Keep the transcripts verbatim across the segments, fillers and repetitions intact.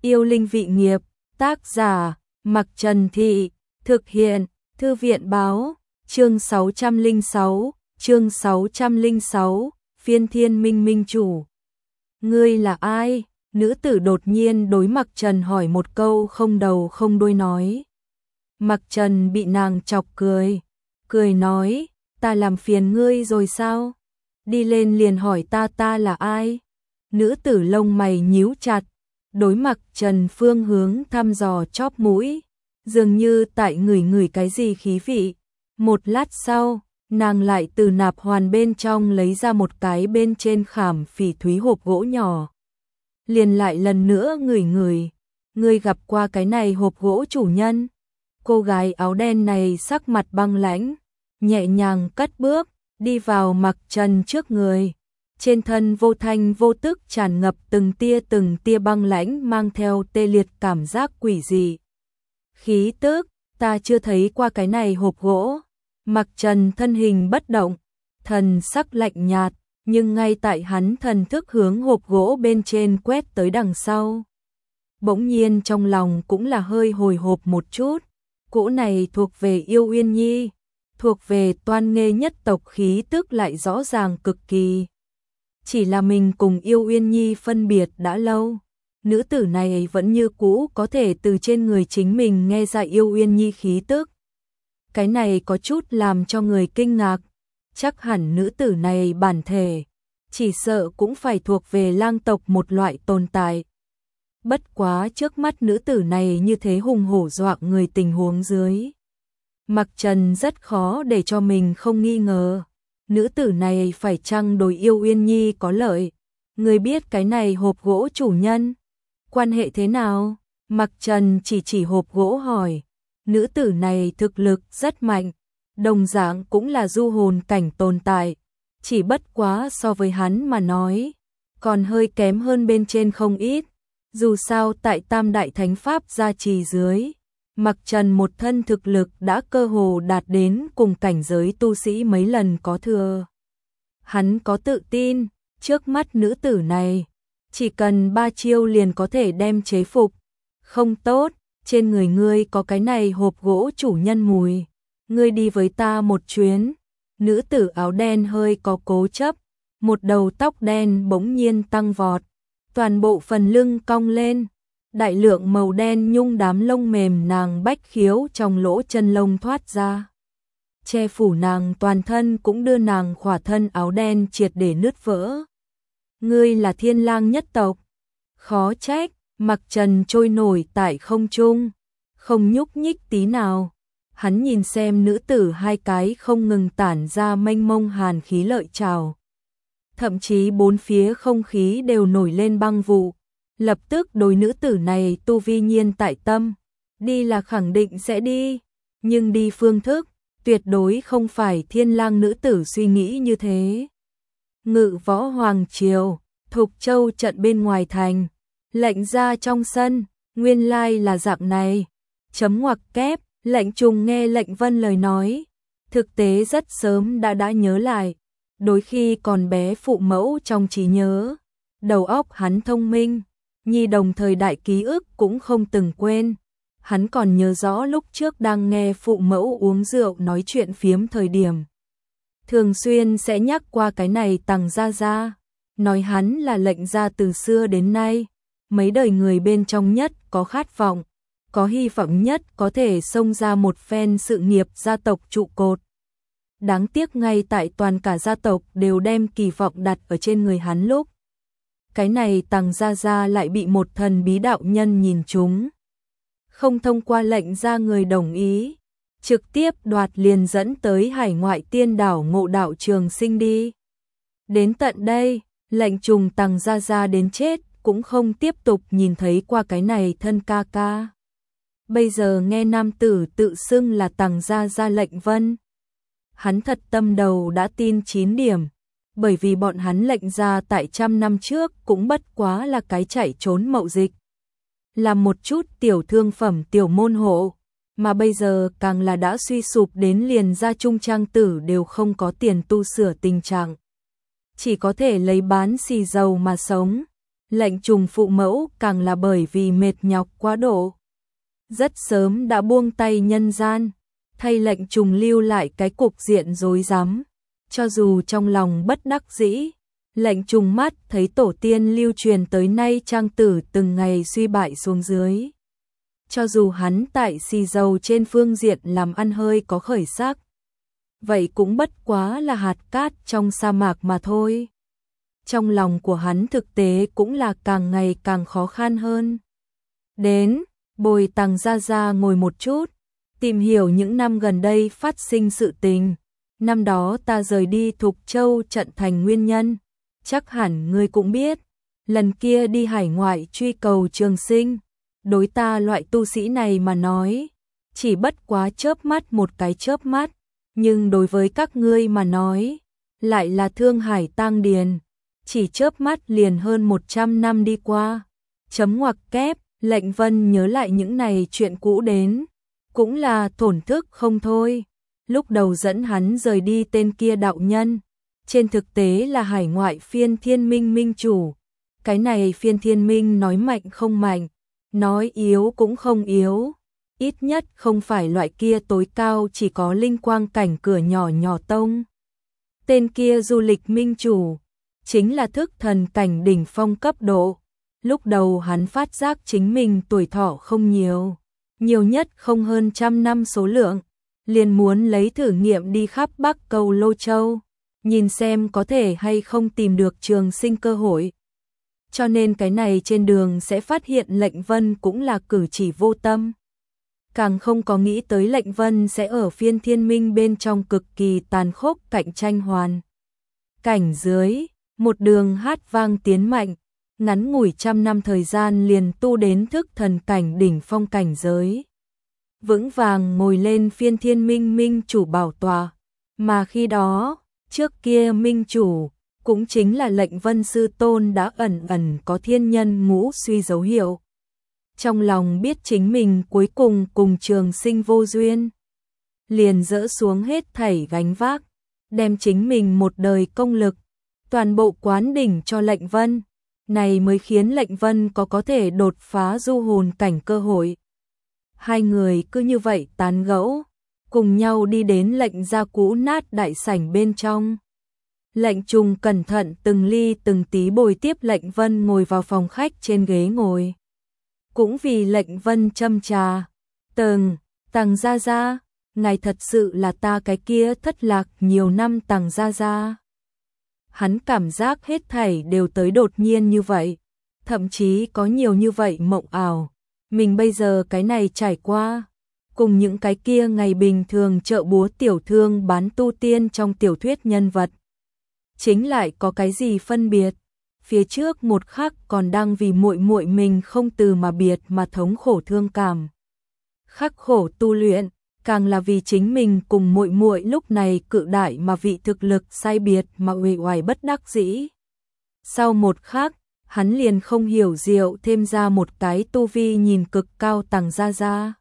Yêu linh vị nghiệp, tác giả, Mặc Trần Thị, thực hiện, Thư viện báo, chương sáu trăm lẻ sáu, chương sáu trăm lẻ sáu, phiên thiên minh minh chủ. Ngươi là ai? Nữ tử đột nhiên đối Mặc Trần hỏi một câu không đầu không đuôi nói. Mặc Trần bị nàng chọc cười, cười nói, ta làm phiền ngươi rồi sao? Đi lên liền hỏi ta ta là ai? Nữ tử lông mày nhíu chặt, đối Mặc Trần phương hướng thăm dò chóp mũi, dường như tại ngửi ngửi cái gì khí vị. Một lát sau, nàng lại từ nạp hoàn bên trong lấy ra một cái bên trên khảm phỉ thúy hộp gỗ nhỏ. Liền lại lần nữa ngửi ngửi, ngươi gặp qua cái này hộp gỗ chủ nhân? Cô gái áo đen này sắc mặt băng lãnh, nhẹ nhàng cất bước, đi vào Mặc Trần trước người. Trên thân vô thanh vô tức tràn ngập từng tia từng tia băng lãnh mang theo tê liệt cảm giác quỷ dị. Khí tức, ta chưa thấy qua cái này hộp gỗ. Mặc Trần thân hình bất động, thần sắc lạnh nhạt, nhưng ngay tại hắn thần thức hướng hộp gỗ bên trên quét tới đằng sau. Bỗng nhiên trong lòng cũng là hơi hồi hộp một chút, cỗ này thuộc về Yêu Uyên Nhi, thuộc về Toan Nghê nhất tộc, khí tức lại rõ ràng cực kỳ. Chỉ là mình cùng Yêu Uyên Nhi phân biệt đã lâu, nữ tử này vẫn như cũ có thể từ trên người chính mình nghe ra Yêu Uyên Nhi khí tức. Cái này có chút làm cho người kinh ngạc, chắc hẳn nữ tử này bản thể, chỉ sợ cũng phải thuộc về lang tộc một loại tồn tại. Bất quá trước mắt nữ tử này như thế hùng hổ dọa người tình huống dưới. Mặc Trần rất khó để cho mình không nghi ngờ. Nữ tử này phải chăng đối Yêu Uyên Nhi có lợi? Người biết cái này hộp gỗ chủ nhân? Quan hệ thế nào? Mặc Trần chỉ chỉ hộp gỗ hỏi. Nữ tử này thực lực rất mạnh, đồng dạng cũng là du hồn cảnh tồn tại. Chỉ bất quá so với hắn mà nói, còn hơi kém hơn bên trên không ít. Dù sao tại Tam Đại Thánh Pháp gia trì dưới, Mặc Trần một thân thực lực đã cơ hồ đạt đến cùng cảnh giới tu sĩ mấy lần có thừa. Hắn có tự tin, trước mắt nữ tử này, chỉ cần ba chiêu liền có thể đem chế phục. Không tốt, trên người ngươi có cái này hộp gỗ chủ nhân mùi. Ngươi đi với ta một chuyến. Nữ tử áo đen hơi có cố chấp, một đầu tóc đen bỗng nhiên tăng vọt, toàn bộ phần lưng cong lên. Đại lượng màu đen nhung đám lông mềm nàng bách khiếu trong lỗ chân lông thoát ra. Che phủ nàng toàn thân cũng đưa nàng khỏa thân áo đen triệt để nứt vỡ. Ngươi là Thiên Lang nhất tộc. Khó trách, Mặc Trần trôi nổi tại không trung, không nhúc nhích tí nào. Hắn nhìn xem nữ tử hai cái không ngừng tản ra mênh mông hàn khí lợi trào. Thậm chí bốn phía không khí đều nổi lên băng vụ. Lập tức đối nữ tử này tu vi nhiên tại tâm, đi là khẳng định sẽ đi, nhưng đi phương thức, tuyệt đối không phải Thiên Lang nữ tử suy nghĩ như thế. Ngự Võ Hoàng Triều, Thục Châu trận bên ngoài thành, lệnh ra trong sân, nguyên lai là dạng này, chấm ngoặc kép, lệnh trùng nghe lệnh vân lời nói, thực tế rất sớm đã đã nhớ lại, đôi khi còn bé phụ mẫu trong trí nhớ, đầu óc hắn thông minh. Nhi đồng thời đại ký ức cũng không từng quên. Hắn còn nhớ rõ lúc trước đang nghe phụ mẫu uống rượu nói chuyện phiếm thời điểm. Thường xuyên sẽ nhắc qua cái này Tằng Gia Gia. Nói hắn là lệnh gia từ xưa đến nay. Mấy đời người bên trong nhất có khát vọng, có hy vọng nhất có thể xông ra một phen sự nghiệp gia tộc trụ cột. Đáng tiếc ngay tại toàn cả gia tộc đều đem kỳ vọng đặt ở trên người hắn lúc. Cái này Tằng Gia Gia lại bị một thần bí đạo nhân nhìn trúng. Không thông qua lệnh ra người đồng ý, trực tiếp đoạt liền dẫn tới hải ngoại tiên đảo Ngộ Đạo Trường Sinh đi. Đến tận đây, lệnh trùng Tằng Gia Gia đến chết cũng không tiếp tục nhìn thấy qua cái này thân ca ca. Bây giờ nghe nam tử tự xưng là Tằng Gia Gia Lệnh Vân. Hắn thật tâm đầu đã tin chín điểm. Bởi vì bọn hắn lệnh ra tại trăm năm trước cũng bất quá là cái chạy trốn mậu dịch. Là một chút tiểu thương phẩm tiểu môn hộ, mà bây giờ càng là đã suy sụp đến liền gia trung trang tử đều không có tiền tu sửa tình trạng. Chỉ có thể lấy bán xì dầu mà sống. Lệnh Trùng phụ mẫu càng là bởi vì mệt nhọc quá độ. Rất sớm đã buông tay nhân gian, thay Lệnh Trùng lưu lại cái cục diện rối rắm. Cho dù trong lòng bất đắc dĩ, Lệnh Trùng mắt thấy tổ tiên lưu truyền tới nay trang tử từng ngày suy bại xuống dưới. Cho dù hắn tại xì dầu trên phương diện làm ăn hơi có khởi sắc, vậy cũng bất quá là hạt cát trong sa mạc mà thôi. Trong lòng của hắn thực tế cũng là càng ngày càng khó khăn hơn. Đến, bồi Tằng Gia Gia ngồi một chút, tìm hiểu những năm gần đây phát sinh sự tình. Năm đó ta rời đi Thục Châu trận thành nguyên nhân, chắc hẳn ngươi cũng biết. Lần kia đi hải ngoại truy cầu trường sinh, đối ta loại tu sĩ này mà nói, chỉ bất quá chớp mắt một cái chớp mắt, nhưng đối với các ngươi mà nói, lại là thương hải tang điền, chỉ chớp mắt liền hơn một trăm năm đi qua. Chấm ngoặc kép, Lệnh Vân nhớ lại những này chuyện cũ đến, cũng là thổn thức không thôi. Lúc đầu dẫn hắn rời đi tên kia đạo nhân, trên thực tế là hải ngoại Phiên Thiên Minh minh chủ. Cái này Phiên Thiên Minh nói mạnh không mạnh, nói yếu cũng không yếu, ít nhất không phải loại kia tối cao chỉ có linh quang cảnh cửa nhỏ nhỏ tông. Tên kia du lịch minh chủ, chính là thức thần cảnh đỉnh phong cấp độ. Lúc đầu hắn phát giác chính mình tuổi thọ không nhiều, nhiều nhất không hơn trăm năm số lượng, liền muốn lấy thử nghiệm đi khắp Bắc Câu Lô Châu, nhìn xem có thể hay không tìm được trường sinh cơ hội. Cho nên cái này trên đường sẽ phát hiện Lệnh Vân cũng là cử chỉ vô tâm. Càng không có nghĩ tới Lệnh Vân sẽ ở Phiên Thiên Minh bên trong cực kỳ tàn khốc cạnh tranh hoàn. Cảnh dưới, một đường hát vang tiến mạnh, ngắn ngủi trăm năm thời gian liền tu đến thức thần cảnh đỉnh phong cảnh giới. Vững vàng ngồi lên Phiên Thiên Minh minh chủ bảo tọa, mà khi đó, trước kia minh chủ, cũng chính là Lệnh Vân sư tôn đã ẩn ẩn có thiên nhân ngũ suy dấu hiệu. Trong lòng biết chính mình cuối cùng cùng trường sinh vô duyên, liền dỡ xuống hết thảy gánh vác, đem chính mình một đời công lực, toàn bộ quán đỉnh cho Lệnh Vân. Này mới khiến Lệnh Vân có có thể đột phá du hồn cảnh cơ hội. Hai người cứ như vậy tán gẫu, cùng nhau đi đến Lệnh gia cũ nát đại sảnh bên trong. Lệnh Trùng cẩn thận từng ly từng tí bồi tiếp Lệnh Vân ngồi vào phòng khách trên ghế ngồi. Cũng vì Lệnh Vân châm trà. Tầng, Tằng Gia Gia, ngài thật sự là ta cái kia thất lạc nhiều năm Tằng Gia Gia. Hắn cảm giác hết thảy đều tới đột nhiên như vậy, thậm chí có nhiều như vậy mộng ảo. Mình bây giờ cái này trải qua, cùng những cái kia ngày bình thường chợ búa tiểu thương bán tu tiên trong tiểu thuyết nhân vật. Chính lại có cái gì phân biệt, phía trước một khắc còn đang vì muội muội mình không từ mà biệt mà thống khổ thương cảm. Khắc khổ tu luyện, càng là vì chính mình cùng muội muội lúc này cự đại mà vị thực lực sai biệt mà uể oải bất đắc dĩ. Sau một khắc, hắn liền không hiểu diệu thêm ra một cái tu vi nhìn cực cao Tằng Gia Gia.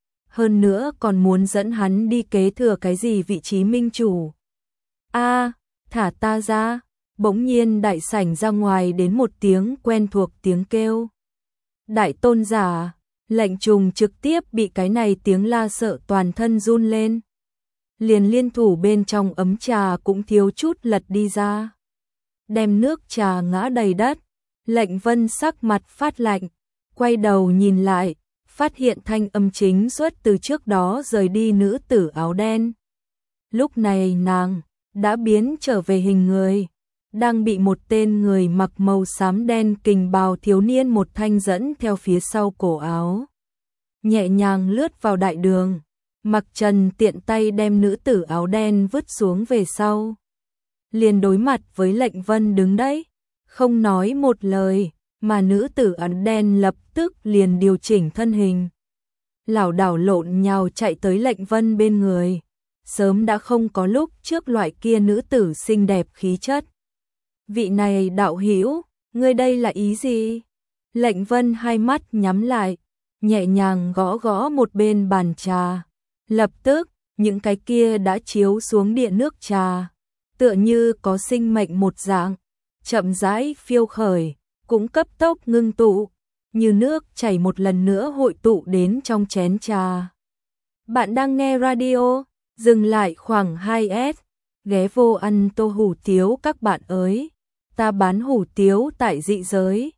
Hơn nữa còn muốn dẫn hắn đi kế thừa cái gì vị trí minh chủ. A, thả ta ra, bỗng nhiên đại sảnh ra ngoài đến một tiếng quen thuộc tiếng kêu. Đại tôn giả. Lệnh Trùng trực tiếp bị cái này tiếng la sợ toàn thân run lên. Liền liên thủ bên trong ấm trà cũng thiếu chút lật đi ra. Đem nước trà ngã đầy đất. Lệnh Vân sắc mặt phát lạnh, quay đầu nhìn lại, phát hiện thanh âm chính xuất từ trước đó rời đi nữ tử áo đen. Lúc này nàng đã biến trở về hình người, đang bị một tên người mặc màu xám đen kình bào thiếu niên một thanh dẫn theo phía sau cổ áo. Nhẹ nhàng lướt vào đại đường, Mặc Trần tiện tay đem nữ tử áo đen vứt xuống về sau. Liền đối mặt với Lệnh Vân đứng đấy, không nói một lời, mà nữ tử áo đen lập tức liền điều chỉnh thân hình. Lảo đảo lộn nhào chạy tới Lệnh Vân bên người, sớm đã không có lúc trước loại kia nữ tử xinh đẹp khí chất. Vị này đạo hữu, ngươi đây là ý gì? Lệnh Vân hai mắt nhắm lại, nhẹ nhàng gõ gõ một bên bàn trà. Lập tức, những cái kia đã chiếu xuống địa nước trà, tựa như có sinh mệnh một dạng, chậm rãi phiêu khởi, cũng cấp tốc ngưng tụ, như nước chảy một lần nữa hội tụ đến trong chén trà. Bạn đang nghe radio, dừng lại khoảng hai s, ghé vô ăn tô hủ tiếu các bạn ơi. Ta bán hủ tiếu tại dị giới,